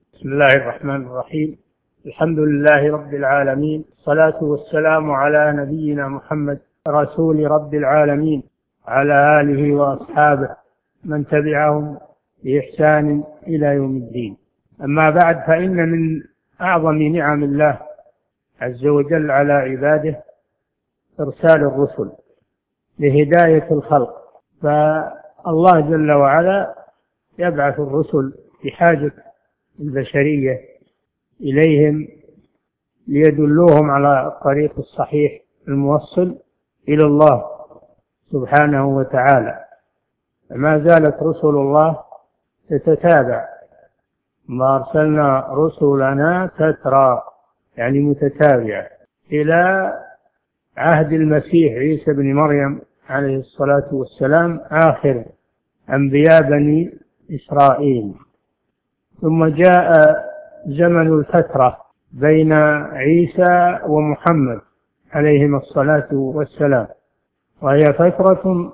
بسم الله الرحمن الرحيم. الحمد لله رب العالمين، الصلاة والسلام على نبينا محمد رسول رب العالمين، على آله وأصحابه من تبعهم بإحسان إلى يوم الدين. أما بعد، فإن من أعظم نعم الله عز وجل على عباده إرسال الرسل لهداية الخلق. فالله جل وعلا يبعث الرسل بحاجة البشرية إليهم ليدلوهم على الطريق الصحيح الموصل إلى الله سبحانه وتعالى. ما زالت رسل الله تتتابع، ما أرسلنا رسلنا تترى، يعني متتابعة، إلى عهد المسيح عيسى بن مريم عليه الصلاة والسلام، آخر أنبياء بني إسرائيل. ثم جاء زمن الفترة بين عيسى ومحمد عليهما الصلاة والسلام، وهي فترة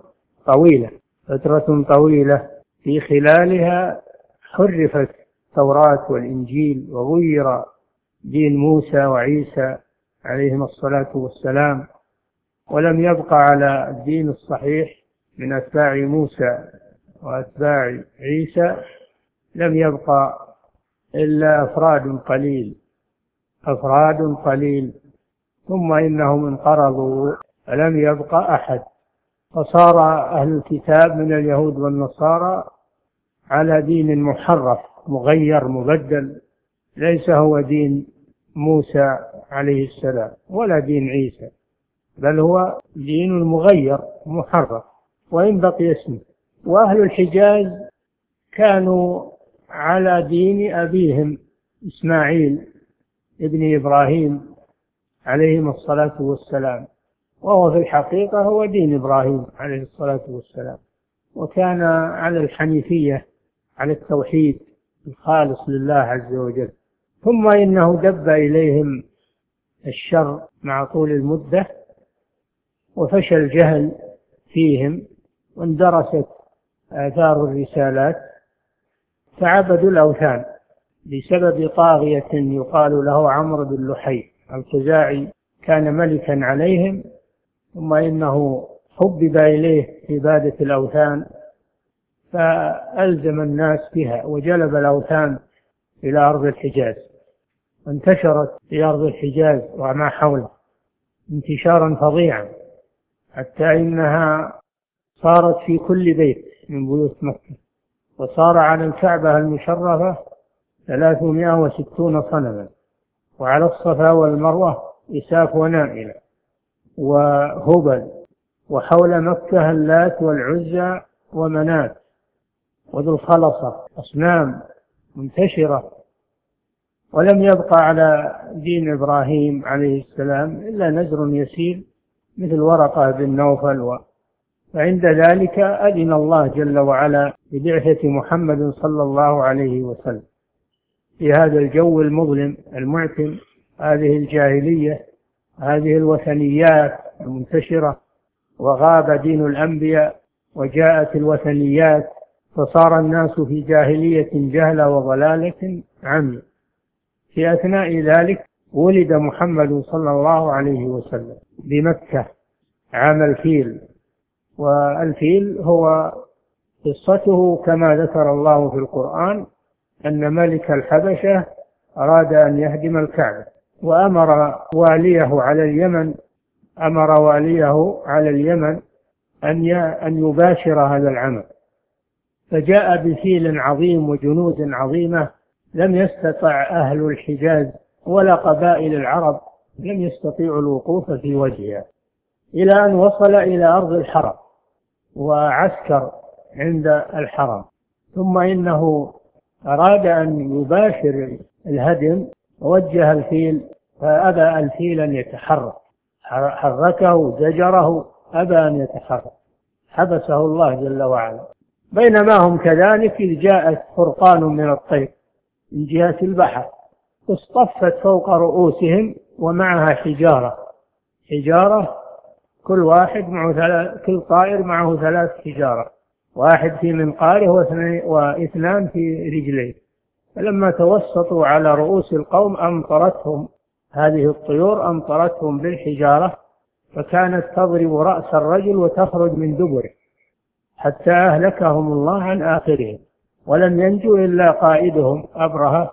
طويلة في خلالها حرفت التوراة والإنجيل وغير دين موسى وعيسى عليهما الصلاة والسلام، ولم يبقى على الدين الصحيح من أتباع موسى وأتباع عيسى، لم يبقى إلا أفراد قليل، ثم إنهم انقرضوا فلم يبقى أحد، فصار أهل الكتاب من اليهود والنصارى على دين محرف مغير مبدل، ليس هو دين موسى عليه السلام ولا دين عيسى، بل هو دين مغير محرف وإن بقي اسمه. وأهل الحجاز كانوا على دين أبيهم إسماعيل ابن إبراهيم عليهم الصلاة والسلام، وهو في الحقيقة هو دين إبراهيم عليه الصلاة والسلام، وكان على الحنيفية، على التوحيد الخالص لله عز وجل. ثم إنه دب إليهم الشر مع طول المدة، وفشى الجهل فيهم، واندرست آثار الرسالات، فعبدوا الأوثان بسبب طاغية يقال له عمرو بن لحي الخزاعي، كان ملكا عليهم، ثم إنه حبب إليه عبادة الأوثان فألزم الناس بها، وجلب الأوثان إلى أرض الحجاز، وانتشرت في أرض الحجاز وما حوله انتشارا فظيعا، حتى إنها صارت في كل بيت من بيوت مكة، وصار على الكعبة المشرفة 360 صنما، وعلى الصفا والمروة إساف ونائلة وهبل، وحول مكة اللات والعزى ومنات وذو الخلصة، أصنام منتشرة. ولم يبقى على دين إبراهيم عليه السلام إلا نزر يسير مثل ورقة بن نوفل. فعند ذلك أذن الله جل وعلا ببعثة محمد صلى الله عليه وسلم في هذا الجو المظلم المعتم، هذه الجاهلية، هذه الوثنيات المنتشرة، وغاب دين الأنبياء وجاءت الوثنيات، فصار الناس في جاهلية جهلة وضلالة عمي. في أثناء ذلك ولد محمد صلى الله عليه وسلم بمكة عام الفيل، والفيل هو قصته كما ذكر الله في القرآن أن ملك الحبشة أراد أن يهدم الكعبة، وأمر واليه على اليمن أن يباشر هذا العمل، فجاء بفيل عظيم وجنود عظيمة لم يستطع أهل الحجاز ولا قبائل العرب لم يستطيعوا الوقوف في وجهها، إلى أن وصل إلى أرض الحرم وعسكر عند الحرم. ثم إنه أراد أن يباشر الهدم، ووجه الفيل فأبى الفيل أن يتحرك، حركه زجره، أبى أن يتحرك، حبسه الله جل وعلا. بينما هم كذلك إذ جاءت فرقان من الطير من جهة البحر، اصطفت فوق رؤوسهم ومعها حجارة، كل طائر معه 3 حجارة، واحد في منقاره واثنان في رجليه، فلما توسطوا على رؤوس القوم أمطرتهم هذه الطيور، أمطرتهم بالحجارة، فكانت تضرب رأس الرجل وتخرج من دبره حتى أهلكهم الله عن آخرهم، ولم ينجو إلا قائدهم أبرهة،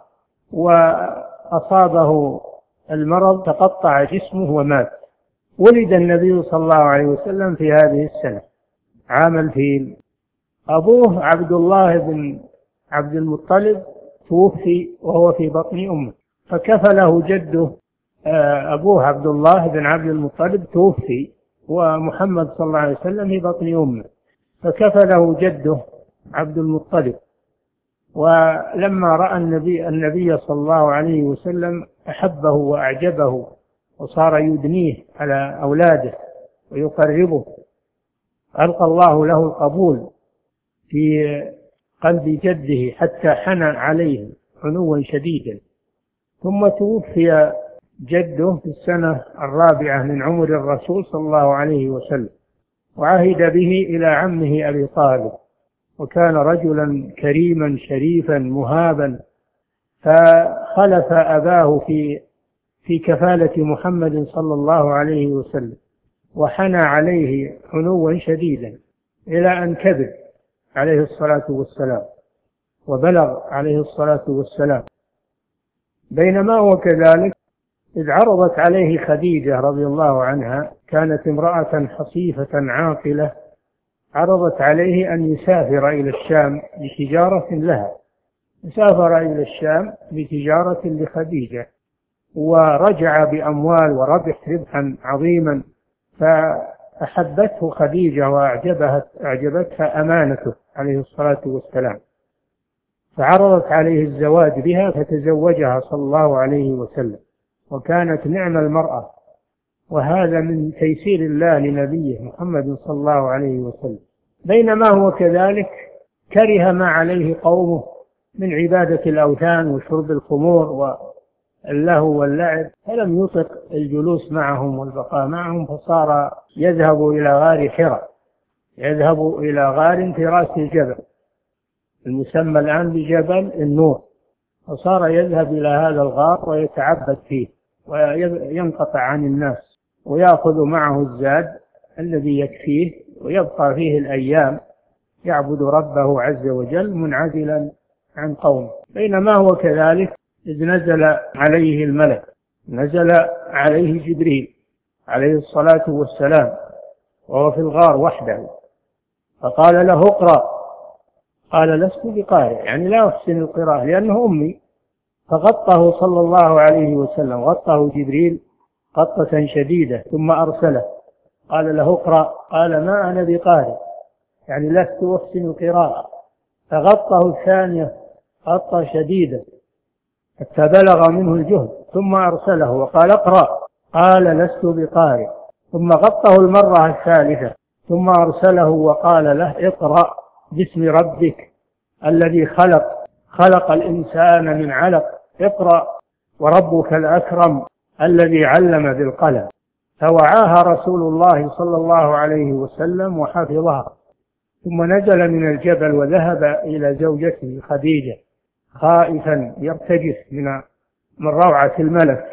وأصابه المرض تقطع جسمه ومات. ولد النبي صلى الله عليه وسلم في هذه السنة عام الفيل. أبوه عبد الله بن عبد المطلب توفي وهو في بطن أمه، فكفله جده. أبوه عبد الله بن عبد المطلب توفي ومحمد صلى الله عليه وسلم في بطن أمه، فكفله جده عبد المطلب. ولما رأى النبي صلى الله عليه وسلم أحبه وأعجبه، وصار يدنيه على أولاده ويقربه، ألقى الله له القبول في قلب جده حتى حنى عليه حنوا شديدا. ثم توفي جده في السنة 4 من عمر الرسول صلى الله عليه وسلم، وعهد به إلى عمه أبي طالب، وكان رجلا كريما شريفا مهابا، فخلف أباه في كفالة محمد صلى الله عليه وسلم، وحنى عليه حنوا شديدا إلى أن كبر عليه الصلاة والسلام وبلغ عليه الصلاة والسلام. بينما هو كذلك إذ عرضت عليه خديجة رضي الله عنها، كانت امرأة حصيفة عاقلة، عرضت عليه أن يسافر إلى الشام لتجارة لها، سافر إلى الشام بتجارة لخديجة، ورجع بأموال وربح ربحا عظيما، فأحبته خديجة وأعجبتها أمانته عليه الصلاة والسلام، فعرضت عليه الزواج بها فتزوجها صلى الله عليه وسلم، وكانت نعم المرأة. وهذا من تيسير الله لنبيه محمد صلى الله عليه وسلم. بينما هو كذلك كره ما عليه قومه من عبادة الأوثان وشرب الخمور واللهو واللعب، فلم يطق الجلوس معهم والبقاء معهم، فصار يذهب إلى غار حراء، يذهب إلى غار في رأس الجبل المسمى الآن بجبل النور، فصار يذهب إلى هذا الغار ويتعبد فيه وينقطع عن الناس، ويأخذ معه الزاد الذي يكفيه، ويبقى فيه الأيام يعبد ربه عز وجل منعزلا عن قومه. بينما هو كذلك إذ نزل عليه الملك، نزل عليه جبريل عليه الصلاة والسلام وهو في الغار وحده، فقال له اقرأ، قال لست بقارئ، يعني لا أحسن القراءة لأنه أمي، فغطه صلى الله عليه وسلم، غطه جبريل غطة شديدة ثم أرسله، قال له اقرأ، قال ما أنا بقارئ، يعني لست أحسن القراءة، فغطه الثانية غطة شديدة حتى بلغ منه الجهد، ثم أرسله وقال اقرأ، قال لست بقارئ، ثم غطه المرة الثالثة، ثم أرسله وقال له اقرأ باسم ربك الذي خلق الإنسان من علق، اقرأ وربك الأكرم الذي علم بالقلم. فوعاها رسول الله صلى الله عليه وسلم وحفظها، ثم نزل من الجبل وذهب إلى زوجته خديجة خائفا يرتجف من روعة الملك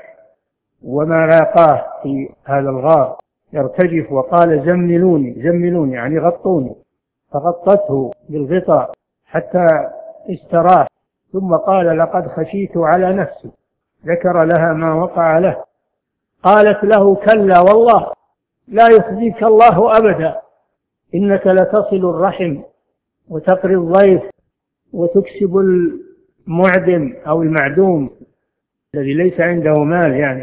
وما لاقاه في هذا الغار، يرتجف وقال زملوني يعني غطوني، فغطته بالغطاء حتى استراح، ثم قال لقد خشيت على نفسي، ذكر لها ما وقع له، قالت له كلا والله لا يخزيك الله أبدا، إنك لتصل الرحم وتقري الضيف وتكسب المعدم أو المعدوم الذي ليس عنده مال يعني.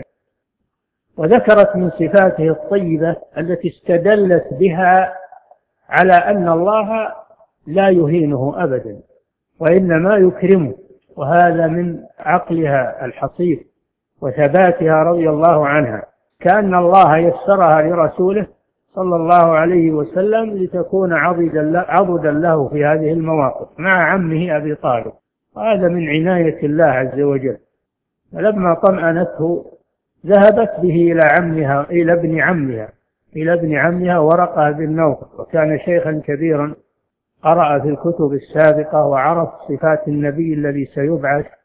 وذكرت من صفاته الطيبة التي استدلت بها على أن الله لا يهينه أبدا وإنما يكرمه، وهذا من عقلها الحصيف وثباتها رضي الله عنها، كأن الله يسرها لرسوله صلى الله عليه وسلم لتكون عضدا له في هذه المواقف مع عمه أبي طالب، وهذا من عناية الله عز وجل. فلما طمأنته ذهبت به إلى ابن عمها ورقة بن نوفل، وكان شيخا كبيرا قرأ في الكتب السابقة وعرف صفات النبي الذي سيبعث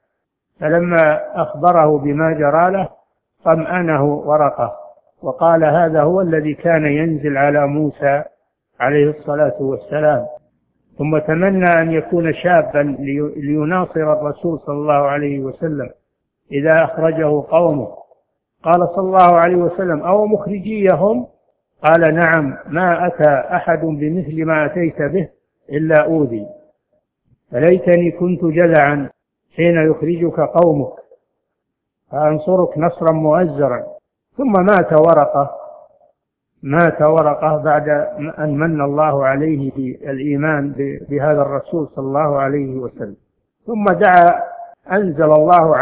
فلما أخبره بما جرى له طمأنه ورقة وقال هذا هو الذي كان ينزل على موسى عليه الصلاة والسلام. ثم تمنى أن يكون شابا ليناصر الرسول صلى الله عليه وسلم إذا أخرجه قومه. قال صلى الله عليه وسلم أو مخرجيهم؟ قال نعم، ما أتى أحد بمثل ما أتيت به إلا أوذي، فليتني كنت جذعا حين يخرجك قومك فأنصرك نصرا مؤزرا. ثم مات ورقة بعد أن من الله عليه بالإيمان بهذا الرسول صلى الله عليه وسلم. ثم دعا، أنزل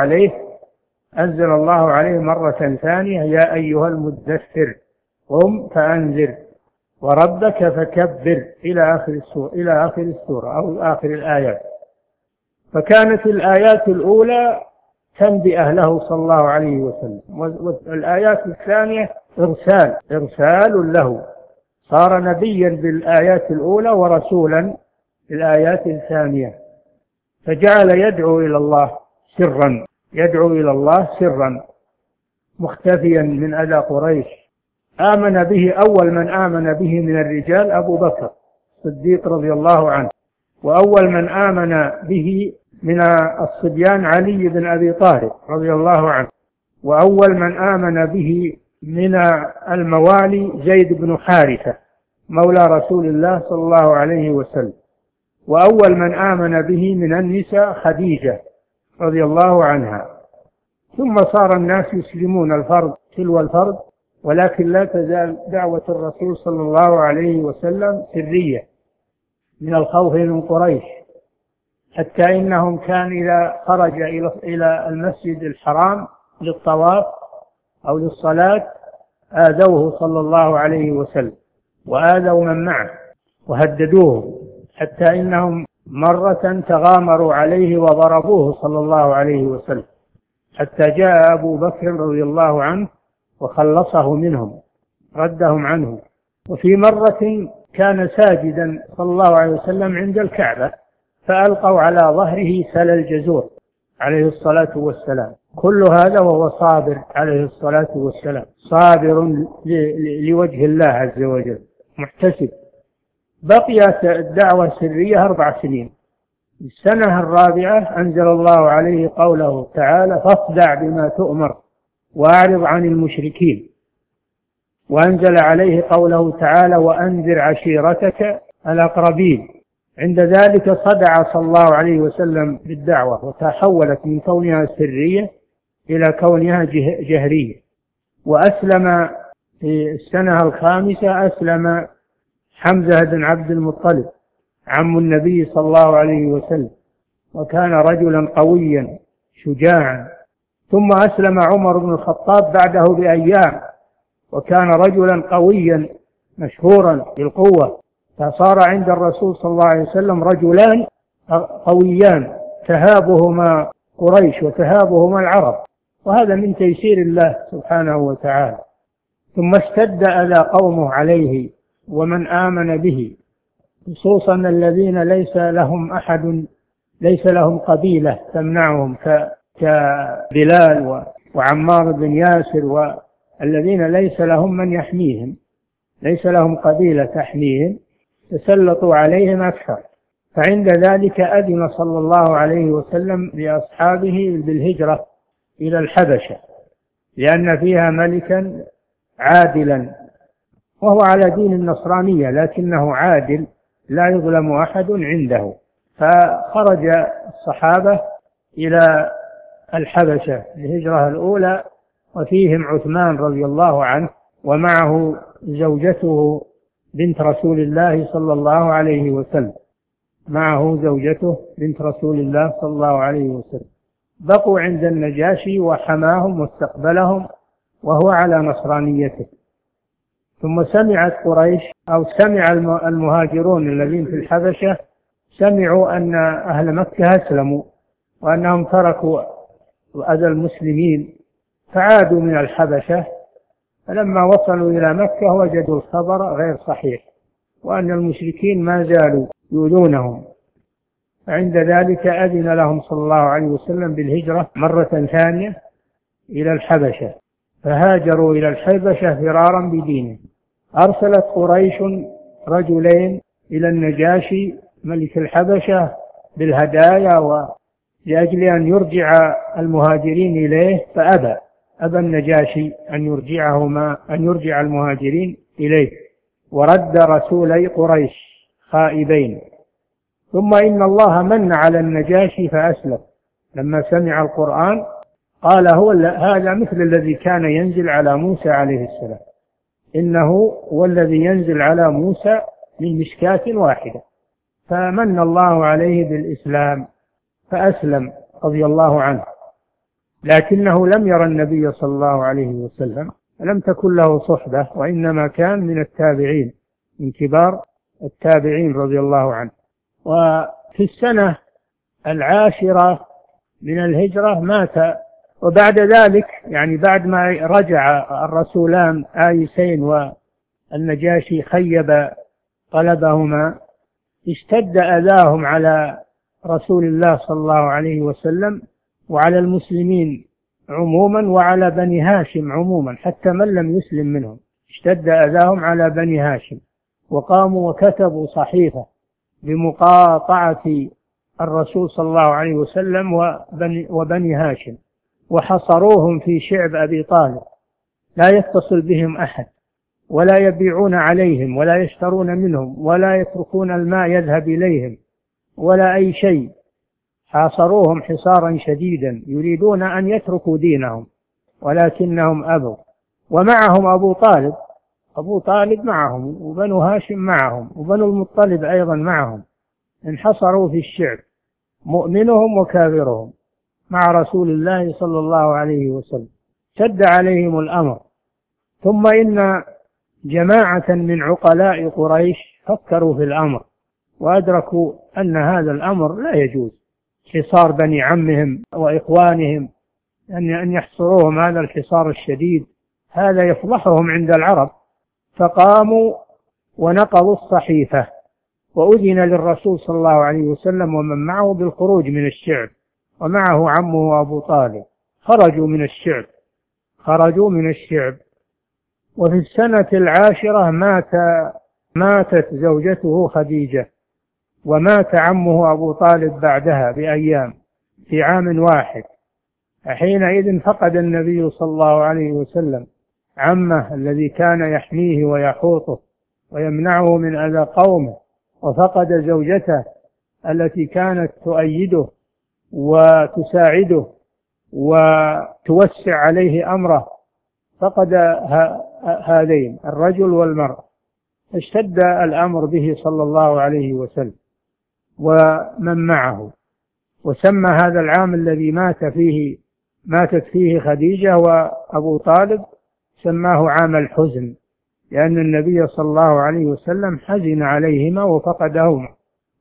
الله عليه مرة ثانية يا أيها المدثر قم فأنذر وربك فكبر إلى آخر السورة أو آخر الآيات. فكانت الآيات الأولى تنبئ له صلى الله عليه وسلم، والآيات الثانية إرسال له، صار نبيا بالآيات الأولى ورسولا بالآيات الثانية. فجعل يدعو إلى الله سرا مختفيا من أذى قريش. آمن به أول من آمن به من الرجال أبو بكر الصديق رضي الله عنه، وأول من آمن به من الصبيان علي بن أبي طالب رضي الله عنه، وأول من آمن به من الموالي زيد بن حارثة مولى رسول الله صلى الله عليه وسلم، وأول من آمن به من النساء خديجة رضي الله عنها. ثم صار الناس يسلمون الفرد تلو الفرد، ولكن لا تزال دعوة الرسول صلى الله عليه وسلم سرية من الخوف من قريش، حتى إنهم كان إذا خرج إلى المسجد الحرام للطواف أو للصلاة آذوه صلى الله عليه وسلم وآذوا من معه وهددوه، حتى إنهم مرة تغامروا عليه وضربوه صلى الله عليه وسلم، حتى جاء أبو بكر رضي الله عنه وخلصه منهم ردهم عنه. وفي مرة كان ساجدا صلى الله عليه وسلم عند الكعبة فألقوا على ظهره سل الجزور عليه الصلاة والسلام. كل هذا وهو صابر عليه الصلاة والسلام، صابر لوجه الله عز وجل محتسب. بقيت الدعوة سرية 4 سنين. السنة الرابعة أنزل الله عليه قوله تعالى فاصدع بما تؤمر وأعرض عن المشركين، وأنزل عليه قوله تعالى وأنذر عشيرتك الأقربين. عند ذلك صدع صلى الله عليه وسلم بالدعوة وتحولت من كونها سرية إلى كونها جهرية. وأسلم في السنة الخامسة أسلم حمزة بن عبد المطلب عم النبي صلى الله عليه وسلم، وكان رجلا قويا شجاعا. ثم أسلم عمر بن الخطاب بعده بأيام، وكان رجلا قويا مشهورا بالقوة. فصار عند الرسول صلى الله عليه وسلم رجلان قويان تهابهما قريش وتهابهما العرب، وهذا من تيسير الله سبحانه وتعالى. ثم اشتد أذى قومه عليه ومن آمن به، خصوصا الذين ليس لهم قبيلة تمنعهم كبلال وعمار بن ياسر، والذين ليس لهم من يحميهم، ليس لهم قبيلة تحميهم، تسلطوا عليهم أكثر. فعند ذلك أذن صلى الله عليه وسلم لأصحابه بالهجرة إلى الحبشة، لأن فيها ملكا عادلا وهو على دين النصرانية لكنه عادل لا يظلم أحد عنده. فخرج الصحابة إلى الحبشة الهجرة الأولى، وفيهم عثمان رضي الله عنه، ومعه زوجته بنت رسول الله صلى الله عليه وسلم، بقوا عند النجاشي وحماهم واستقبلهم وهو على نصرانيته. ثم سمعت قريش أو سمع المهاجرون الذين في الحبشة سمعوا أن أهل مكة أسلموا وأنهم تركوا أذى المسلمين، فعادوا من الحبشة. فلما وصلوا إلى مكة وجدوا الخبر غير صحيح، وأن المشركين ما زالوا يؤذونهم، فعند ذلك أذن لهم صلى الله عليه وسلم بالهجرة مرة ثانية إلى الحبشة، فهاجروا إلى الحبشة فرارا بدينه. أرسلت قريش رجلين إلى النجاشي ملك الحبشة بالهدايا لأجل أن يرجع المهاجرين إليه، أبى النجاشي أن يرجع المهاجرين إليه، ورد رسولي قريش خائبين. ثم إن الله من على النجاشي فأسلم لما سمع القرآن، قال هذا مثل الذي كان ينزل على موسى عليه السلام، إنه هو الذي ينزل على موسى من مشكاة واحدة. فمن الله عليه بالإسلام فأسلم رضي الله عنه، لكنه لم يرى النبي صلى الله عليه وسلم، لم تكن له صحبة، وإنما كان من التابعين، من كبار التابعين رضي الله عنه. وفي السنة 10 من الهجرة مات. وبعد ذلك يعني بعد ما رجع الرسولان آيسين والنجاشي خيب طلبهما، اشتد أذاهم على رسول الله صلى الله عليه وسلم وعلى المسلمين عموما وعلى بني هاشم عموما، حتى من لم يسلم منهم اشتد أذاهم على بني هاشم، وقاموا وكتبوا صحيفة بمقاطعة الرسول صلى الله عليه وسلم وبني هاشم، وحصروهم في شعب أبي طالب، لا يتصل بهم أحد، ولا يبيعون عليهم، ولا يشترون منهم، ولا يتركون الماء يذهب إليهم، ولا أي شيء. حاصروهم حصارا شديدا، يريدون أن يتركوا دينهم ولكنهم أبوا. ومعهم أبو طالب معهم، وبنو هاشم معهم، وبنو المطلب أيضا معهم، انحصروا في الشعب مؤمنهم وكافرهم مع رسول الله صلى الله عليه وسلم. شد عليهم الأمر. ثم إن جماعة من عقلاء قريش فكروا في الأمر، وأدركوا أن هذا الأمر لا يجوز، حصار بني عمهم وإخوانهم، أن يحصروهم هذا الحصار الشديد، هذا يفضحهم عند العرب. فقاموا ونقضوا الصحيفة، وأذن للرسول صلى الله عليه وسلم ومن معه بالخروج من الشعب، ومعه عمه أبو طالب. خرجوا من الشعب. وفي السنة 10 ماتت زوجته خديجة، ومات عمه أبو طالب بعدها بأيام في عام واحد. حينئذ فقد النبي صلى الله عليه وسلم عمه الذي كان يحميه ويحوطه ويمنعه من أذى قومه، وفقد زوجته التي كانت تؤيده وتساعده وتوسع عليه أمره، فقد هذين الرجل والمرأة. اشتد الأمر به صلى الله عليه وسلم ومن معه، وسمى هذا العام الذي ماتت فيه خديجة وأبو طالب سماه عام الحزن، لأن النبي صلى الله عليه وسلم حزن عليهما وفقدهما،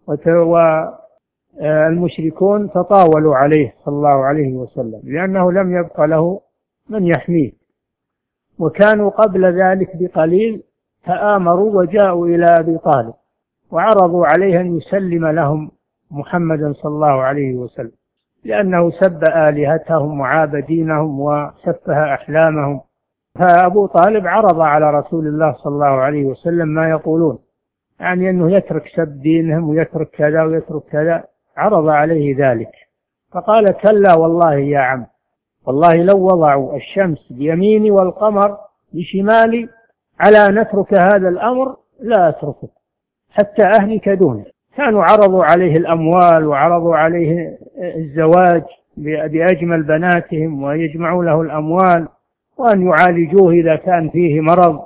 والمشركون تطاولوا عليه صلى الله عليه وسلم لأنه لم يبق له من يحميه. وكانوا قبل ذلك بقليل تآمروا وجاءوا إلى أبي طالب وعرضوا عليه أن يسلم لهم محمدا صلى الله عليه وسلم، لأنه سب آلهتهم وعاب دينهم وسفه أحلامهم. فأبو طالب عرض على رسول الله صلى الله عليه وسلم ما يقولون، يعني أنه يترك سب دينهم ويترك كذا ويترك كذا، عرض عليه ذلك. فقال: كلا والله يا عم، والله لو وضعوا الشمس بيميني والقمر بشمالي على أن نترك هذا الأمر لا أتركه حتى أهلك دونه. كانوا عرضوا عليه الأموال، وعرضوا عليه الزواج بأجمل بناتهم، ويجمعوا له الأموال، وأن يعالجوه إذا كان فيه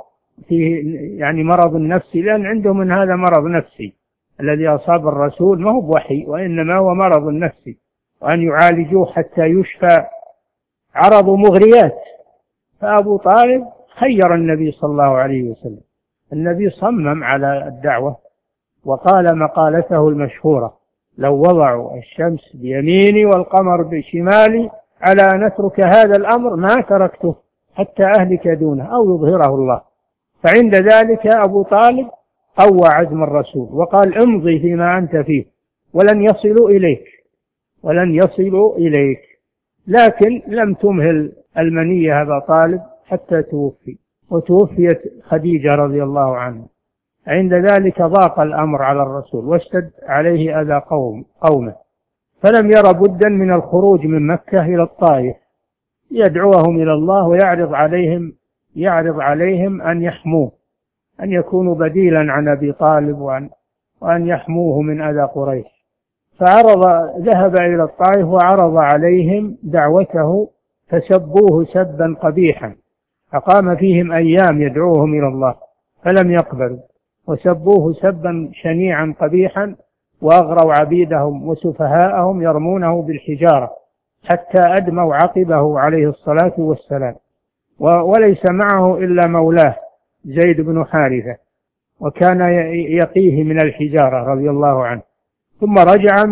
مرض نفسي، لأن عندهم من هذا مرض نفسي الذي أصاب الرسول ما هو بوحي، وإنما هو مرض نفسي، وأن يعالجوه حتى يشفى. عرضوا مغريات. فأبو طالب خير النبي صلى الله عليه وسلم. النبي صمم على الدعوة وقال مقالته المشهورة: لو وضعوا الشمس بيميني والقمر بشمالي على أن نترك هذا الأمر ما تركته حتى أهلك دونه أو يظهره الله. فعند ذلك أبو طالب قوى عزم الرسول وقال: امضي فيما أنت فيه، ولن يصلوا إليك. لكن لم تمهل المنية أبا طالب حتى توفي، وتوفيت خديجة رضي الله عنها. عند ذلك ضاق الأمر على الرسول واشتد عليه أذى قومه، فلم ير بدا من الخروج من مكة إلى الطائف يدعوهم إلى الله ويعرض عليهم أن يحموه، أن يكونوا بديلا عن أبي طالب وأن يحموه من أذى قريش. ذهب إلى الطائف وعرض عليهم دعوته، فسبوه سبا قبيحا، فقام فيهم أيام يدعوهم إلى الله فلم يقبلوا، وسبوه سبا شنيعا قبيحا، وأغروا عبيدهم وسفهاءهم يرمونه بالحجارة حتى أدموا عقبه عليه الصلاة والسلام، وليس معه إلا مولاه زيد بن حارثة، وكان يقيه من الحجارة رضي الله عنه. ثم رجع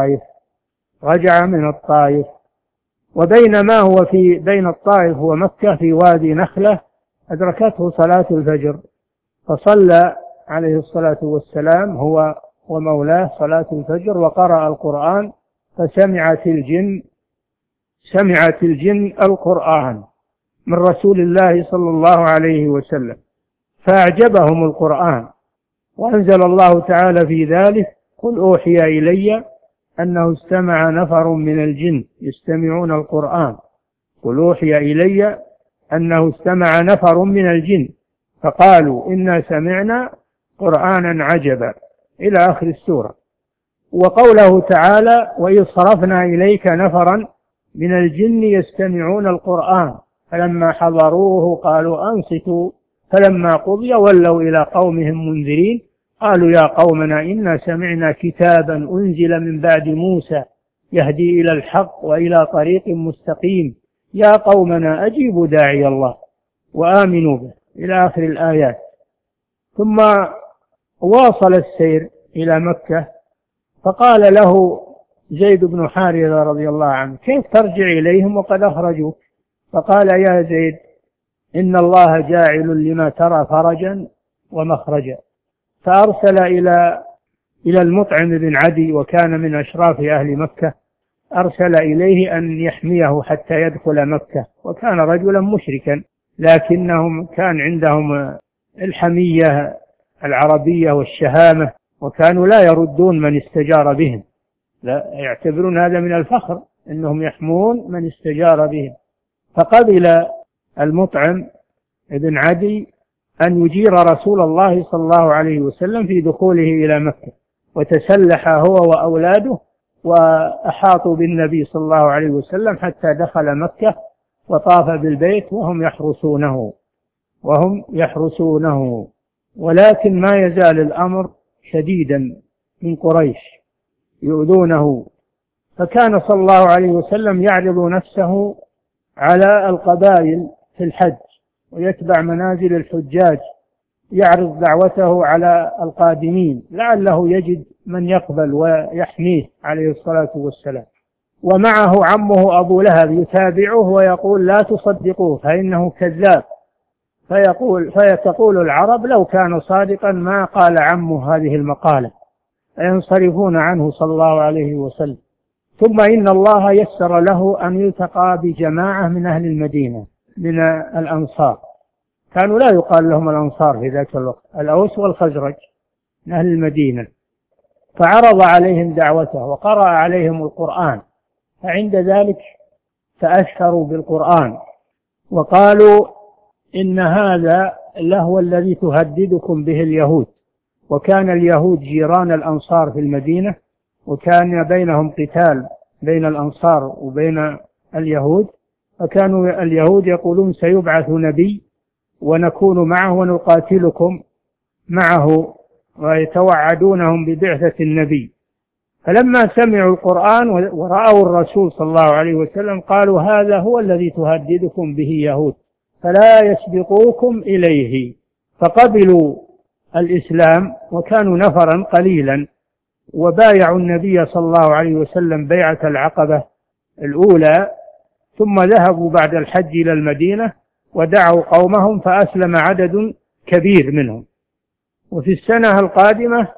من الطائف، وبينما هو بين الطائف ومكة في وادي نخلة أدركته صلاة الفجر، فصلى عليه الصلاة والسلام هو ومولاه صلاة الفجر وقرأ القرآن، فسمعت الجن القرآن من رسول الله صلى الله عليه وسلم، فأعجبهم القرآن، وأنزل الله تعالى في ذلك: قل أوحي إلي أنه استمع نفر من الجن يستمعون القرآن، قل أوحي إلي أنه استمع نفر من الجن فقالوا إنا سمعنا قرآنا عجبا إلى آخر السورة. وقوله تعالى: وإذ صرفنا إليك نفرا من الجن يستمعون القرآن فلما حضروه قالوا أنصتوا فلما قضي ولوا إلى قومهم منذرين قالوا يا قومنا إنا سمعنا كتابا أنزل من بعد موسى يهدي إلى الحق وإلى طريق مستقيم يا قومنا أجيبوا داعي الله وآمنوا به إلى آخر الآيات. ثم واصل السير إلى مكة، فقال له زيد بن حارثة رضي الله عنه: كيف ترجع إليهم وقد أخرجوك؟ فقال: يا زيد، إن الله جاعل لما ترى فرجا ومخرجا. فأرسل إلى المطعم بن عدي، وكان من أشراف أهل مكة، أرسل إليه أن يحميه حتى يدخل مكة، وكان رجلا مشركا، لكنهم كان عندهم الحمية العربية والشهامة، وكانوا لا يردون من استجار بهم، لا يعتبرون هذا من الفخر أنهم يحمون من استجار بهم. فقبل المطعم بن عدي أن يجير رسول الله صلى الله عليه وسلم في دخوله إلى مكة، وتسلح هو وأولاده وأحاطوا بالنبي صلى الله عليه وسلم حتى دخل مكة وطاف بالبيت وهم يحرسونه. ولكن ما يزال الأمر شديدا من قريش يؤذونه، فكان صلى الله عليه وسلم يعرض نفسه على القبائل في الحج ويتبع منازل الحجاج، يعرض دعوته على القادمين لعله يجد من يقبل ويحميه عليه الصلاة والسلام. ومعه عمه أبو لهب يتابعه ويقول: لا تصدقوه فإنه كذاب. فتقول العرب: لو كان صادقا ما قال عمه هذه المقالة، فينصرفون عنه صلى الله عليه وسلم. ثم إن الله يسر له أن يلتقى بجماعة من أهل المدينة من الأنصار، كانوا لا يقال لهم الأنصار في ذاك الوقت، الأوس والخزرج من أهل المدينة، فعرض عليهم دعوته وقرأ عليهم القرآن، فعند ذلك تأثروا بالقرآن وقالوا: إن هذا لهو الذي تهددكم به اليهود. وكان اليهود جيران الأنصار في المدينة، وكان بينهم قتال بين الأنصار وبين اليهود، فكانوا اليهود يقولون: سيبعث نبي ونكون معه ونقاتلكم معه، ويتوعدونهم ببعثة النبي. فلما سمعوا القرآن ورأوا الرسول صلى الله عليه وسلم قالوا: هذا هو الذي تهددكم به يهود، فلا يسبقوكم إليه. فقبلوا الإسلام، وكانوا نفرا قليلا، وبايعوا النبي صلى الله عليه وسلم بيعة العقبة الأولى، ثم ذهبوا بعد الحج إلى المدينة ودعوا قومهم، فأسلم عدد كبير منهم. وفي السنة القادمة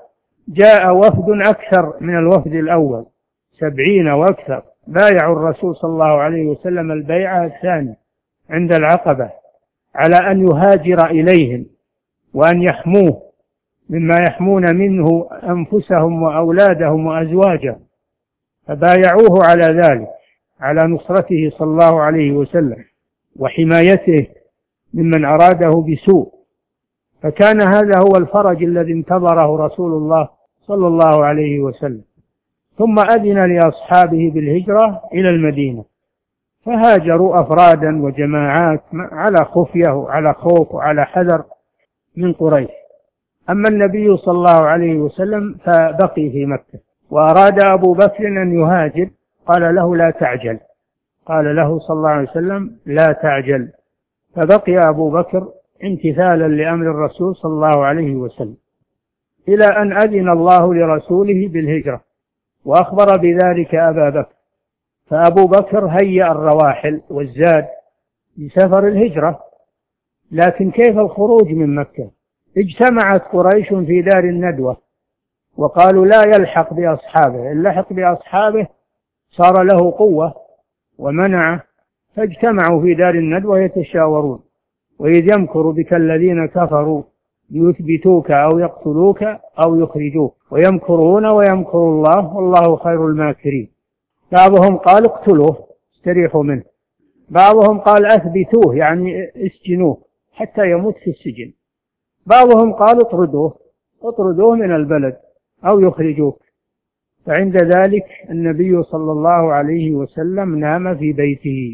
جاء وفد أكثر من الوفد الأول 70 وأكثر، بايعوا الرسول صلى الله عليه وسلم البيعة الثانية عند العقبة على أن يهاجر إليهم وأن يحموه مما يحمون منه أنفسهم وأولادهم وأزواجهم، فبايعوه على ذلك، على نصرته صلى الله عليه وسلم وحمايته ممن أراده بسوء. فكان هذا هو الفرج الذي انتظره رسول الله صلى الله عليه وسلم. ثم أذن لأصحابه بالهجرة إلى المدينة، فهاجروا أفرادا وجماعات على خفية وعلى خوف وعلى حذر من قريش. أما النبي صلى الله عليه وسلم فبقي في مكة، وأراد أبو بكر أن يهاجر، قال له لا تعجل، قال له صلى الله عليه وسلم لا تعجل، فبقي أبو بكر امتثالا لأمر الرسول صلى الله عليه وسلم إلى أن أذن الله لرسوله بالهجرة وأخبر بذلك أبا بكر. فأبو بكر هيأ الرواحل والزاد لسفر الهجرة، لكن كيف الخروج من مكة؟ اجتمعت قريش في دار الندوة وقالوا لا يلحق بأصحابه، إن لحق بأصحابه صار له قوة ومنعه. فاجتمعوا في دار الندوة يتشاورون، وإذ يمكر بك الذين كفروا ليثبتوك أو يقتلوك أو يخرجوك ويمكرون ويمكر الله والله خير الماكرين. بعضهم قال اقتلوه استريحوا منه، بعضهم قال أثبتوه يعني اسجنوه حتى يموت في السجن، بعضهم قال اطردوه من البلد أو يخرجوك. فعند ذلك النبي صلى الله عليه وسلم نام في بيته،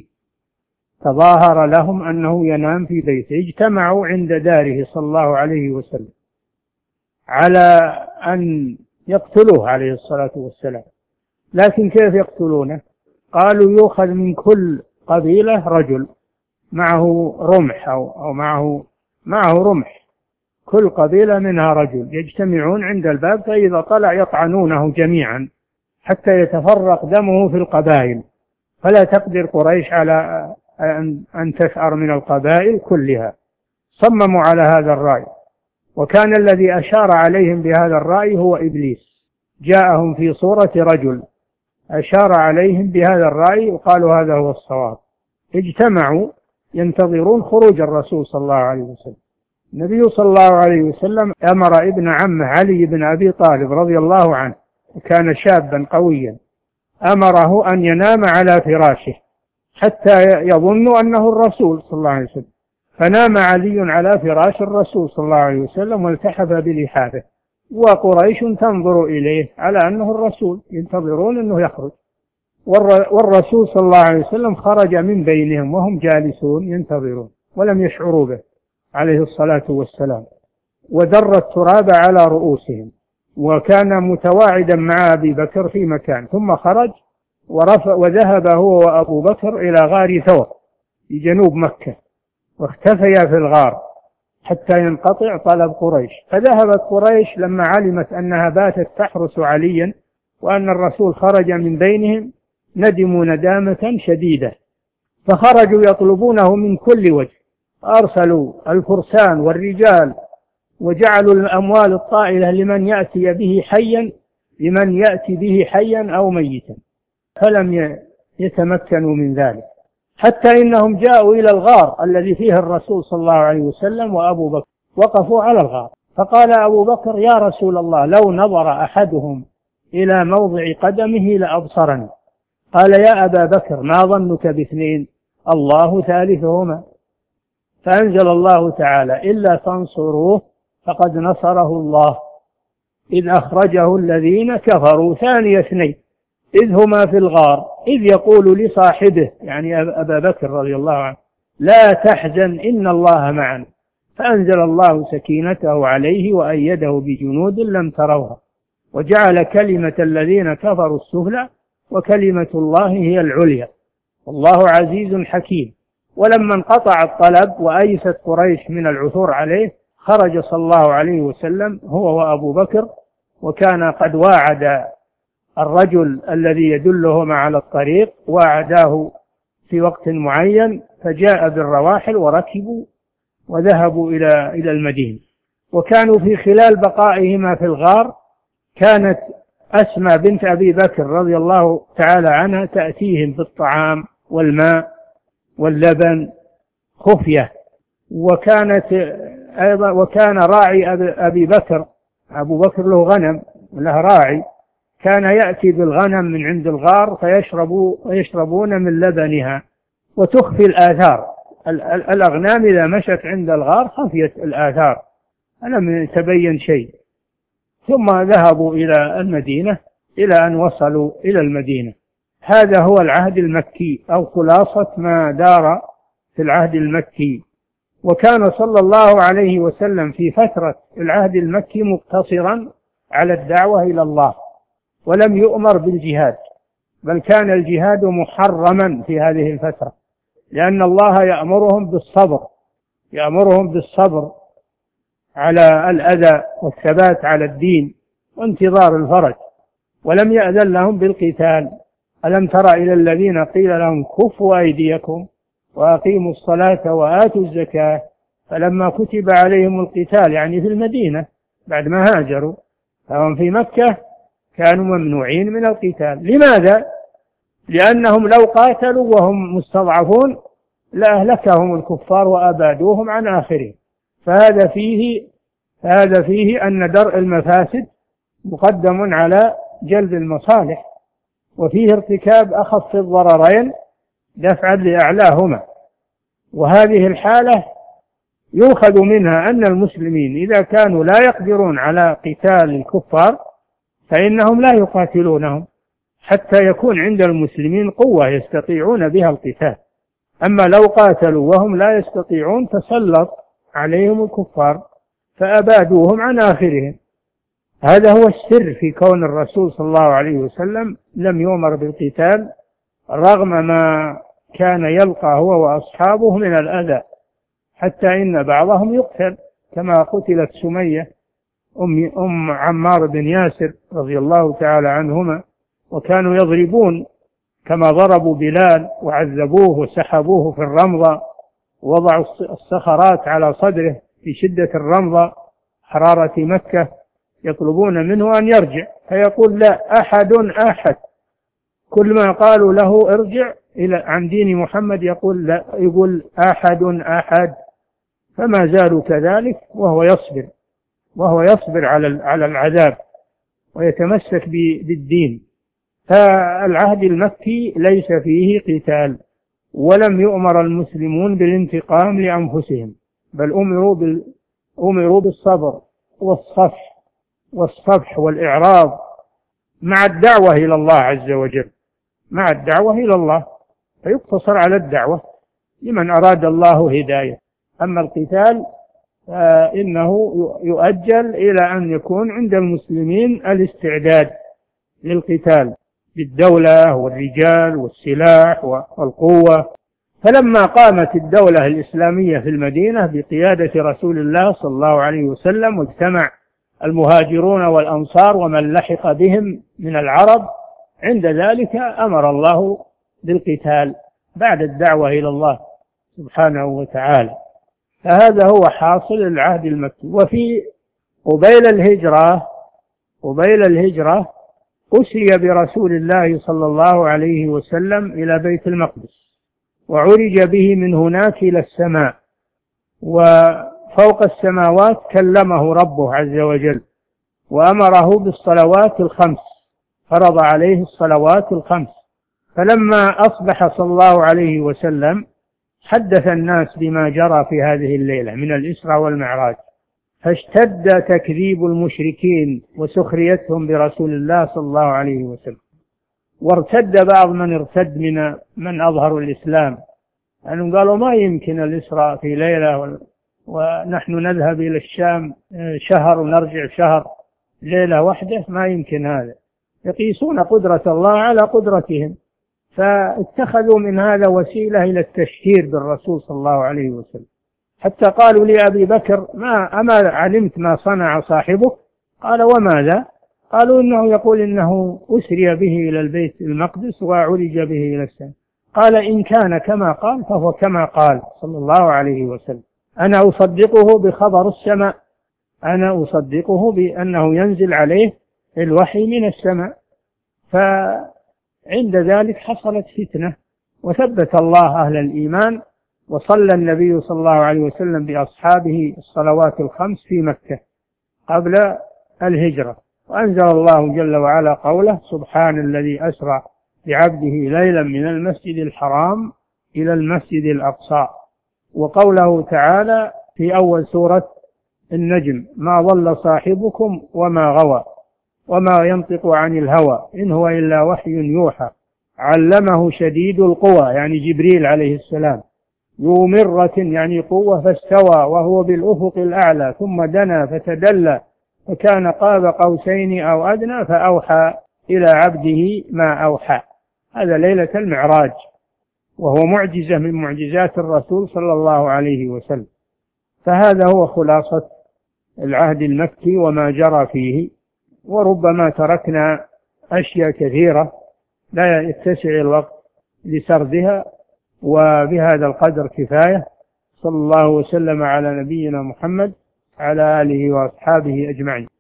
تظاهر لهم أنه ينام في بيته، اجتمعوا عند داره صلى الله عليه وسلم على أن يقتلوه عليه الصلاة والسلام. لكن كيف يقتلونه؟ قالوا يؤخذ من كل قبيلة رجل معه رمح أو معه رمح، كل قبيلة منها رجل، يجتمعون عند الباب، فإذا طلع يطعنونه جميعا حتى يتفرق دمه في القبائل، فلا تقدر قريش على أن تثأر من القبائل كلها. صمموا على هذا الرأي، وكان الذي أشار عليهم بهذا الرأي هو إبليس، جاءهم في صورة رجل أشار عليهم بهذا الرأي وقالوا هذا هو الصواب. اجتمعوا ينتظرون خروج الرسول صلى الله عليه وسلم. النبي صلى الله عليه وسلم أمر ابن عمه علي بن أبي طالب رضي الله عنه، وكان شابا قويا، أمره أن ينام على فراشه حتى يظن أنه الرسول صلى الله عليه وسلم، فنام علي على فراش الرسول صلى الله عليه وسلم والتحف بلحافه، وقريش تنظر إليه على أنه الرسول، ينتظرون أنه يخرج، والرسول صلى الله عليه وسلم خرج من بينهم وهم جالسون ينتظرون ولم يشعروا به عليه الصلاة والسلام، ودر التراب على رؤوسهم، وكان متواعدا مع أبي بكر في مكان، ثم خرج وذهب هو وأبو بكر إلى غار ثور في جنوب مكة، واختفيا في الغار حتى ينقطع طلب قريش. فذهبت قريش لما علمت أنها باتت تحرس عليا وأن الرسول خرج من بينهم ندموا ندامة شديدة، فخرجوا يطلبونه من كل وجه، أرسلوا الفرسان والرجال وجعلوا الأموال الطائلة لمن يأتي به حيا أو ميتا، فلم يتمكنوا من ذلك، حتى إنهم جاءوا إلى الغار الذي فيه الرسول صلى الله عليه وسلم وأبو بكر، وقفوا على الغار، فقال أبو بكر يا رسول الله لو نظر أحدهم إلى موضع قدمه لأبصرني. قال يا أبا بكر ما ظنك باثنين الله ثالثهما؟ فأنزل الله تعالى إلا تنصروه فقد نصره الله إذ أخرجه الذين كفروا ثاني اثنين إذ هما في الغار إذ يقول لصاحبه يعني أبا بكر رضي الله عنه لا تحزن إن الله معنا، فأنزل الله سكينته عليه وأيده بجنود لم تروها وجعل كلمة الذين كفروا السفلى وكلمة الله هي العليا والله عزيز حكيم. ولما انقطع الطلب وأيست قريش من العثور عليه خرج صلى الله عليه وسلم هو وأبو بكر، وكان قد واعد الرجل الذي يدلهم على الطريق، واعداه في وقت معين، فجاء بالرواحل وركبوا وذهبوا إلى المدينة. وكانوا في خلال بقائهما في الغار كانت أسماء بنت أبي بكر رضي الله تعالى عنها تأتيهم بالطعام والماء واللبن خفية. وكان راعي أبي بكر، أبو بكر له غنم له راعي، كان يأتي بالغنم من عند الغار فيشربون من لبنها، وتخفي الآثار. الأغنام إذا مشت عند الغار خفيت الآثار، لم يتبين شيء. ثم ذهبوا إلى المدينة إلى أن وصلوا إلى المدينة. هذا هو العهد المكي، أو خلاصة ما دار في العهد المكي. وكان صلى الله عليه وسلم في فترة العهد المكي مقتصرا على الدعوة إلى الله، ولم يؤمر بالجهاد، بل كان الجهاد محرما في هذه الفترة، لأن الله يأمرهم بالصبر على الأذى والثبات على الدين وانتظار الفرج، ولم يأذن لهم بالقتال. ألم تر إلى الذين قيل لهم كفوا أيديكم وأقيموا الصلاة وآتوا الزكاة فلما كتب عليهم القتال، يعني في المدينة بعد ما هاجروا، فهم في مكة كانوا ممنوعين من القتال. لماذا؟ لأنهم لو قاتلوا وهم مستضعفون لأهلكهم الكفار وأبادوهم عن آخرهم. فهذا فيه أن درء المفاسد مقدم على جلب المصالح، وفيه ارتكاب أخف الضررين دفعا لأعلاهما. وهذه الحالة يؤخذ منها أن المسلمين إذا كانوا لا يقدرون على قتال الكفار فإنهم لا يقاتلونهم حتى يكون عند المسلمين قوة يستطيعون بها القتال. أما لو قاتلوا وهم لا يستطيعون تسلط عليهم الكفار فأبادوهم عن آخرهم. هذا هو السر في كون الرسول صلى الله عليه وسلم لم يؤمر بالقتال رغم ما كان يلقى هو وأصحابه من الأذى، حتى إن بعضهم يقتل كما قتلت سمية أم عمار بن ياسر رضي الله تعالى عنهما، وكانوا يضربون كما ضربوا بلال وعذبوه وسحبوه في الرمضة، ووضعوا الصخرات على صدره في شدة الرمضة حرارة مكة، يطلبون منه أن يرجع فيقول لا أحد، كل ما قالوا له ارجع إلى عن دين محمد يقول لا، يقول أحد. فما زالوا كذلك وهو يصبر على العذاب ويتمسك بالدين. فالعهد المكي ليس فيه قتال، ولم يؤمر المسلمون بالانتقام لأنفسهم، بل أمروا بالصبر والصفح والإعراض مع الدعوة إلى الله عز وجل، مع الدعوة إلى الله، فيقتصر على الدعوة لمن أراد الله هداية. أما القتال فإنه يؤجل إلى أن يكون عند المسلمين الاستعداد للقتال بالدولة والرجال والسلاح والقوة. فلما قامت الدولة الإسلامية في المدينة بقيادة رسول الله صلى الله عليه وسلم، واجتمع المهاجرون والأنصار ومن لحق بهم من العرب، عند ذلك أمر الله بالقتال بعد الدعوة إلى الله سبحانه وتعالى. فهذا هو حاصل العهد المكي. وفي قبيل الهجرة أسري برسول الله صلى الله عليه وسلم إلى بيت المقدس، وعرج به من هناك إلى السماء، وفوق السماوات كلمه ربه عز وجل وأمره بالصلوات الخمس، فرض عليه الصلوات الخمس. فلما أصبح صلى الله عليه وسلم حدث الناس بما جرى في هذه الليلة من الإسراء والمعراج، فاشتد تكذيب المشركين وسخريتهم برسول الله صلى الله عليه وسلم، وارتد بعض من ارتد من أظهروا الإسلام، أنهم قالوا ما يمكن الإسراء في ليلة ونحن نذهب إلى الشام شهر ونرجع شهر، ليلة واحدة ما يمكن هذا. يقيسون قدرة الله على قدرتهم، فاتخذوا من هذا وسيلة إلى التشهير بالرسول صلى الله عليه وسلم، حتى قالوا لأبي بكر أما علمت ما صنع صاحبك؟ قال وماذا؟ قالوا إنه يقول إنه أسري به إلى البيت المقدس وعرج به إلى السماء. قال إن كان كما قال فهو كما قال صلى الله عليه وسلم، أنا أصدقه بخبر السماء، أنا أصدقه بأنه ينزل عليه الوحي من السماء. فعند ذلك حصلت فتنة، وثبت الله أهل الإيمان، وصلى النبي صلى الله عليه وسلم بأصحابه الصلوات الخمس في مكة قبل الهجرة. وأنزل الله جل وعلا قوله: سبحان الذي أسرى بعبده ليلا من المسجد الحرام إلى المسجد الأقصى. وقوله تعالى في أول سورة النجم: ما ضل صاحبكم وما غوى وما ينطق عن الهوى إن هو إلا وحي يوحى علمه شديد القوى، يعني جبريل عليه السلام، ذو مرة يعني قوة، فاستوى وهو بالأفق الأعلى ثم دنا فتدلى فكان قاب قوسين أو أدنى فأوحى إلى عبده ما أوحى. هذا ليلة المعراج، وهو معجزة من معجزات الرسول صلى الله عليه وسلم. فهذا هو خلاصة العهد المكي وما جرى فيه. وربما تركنا أشياء كثيرة لا يتسع الوقت لسردها، وبهذا القدر كفاية. صلى الله وسلم على نبينا محمد على آله وأصحابه أجمعين.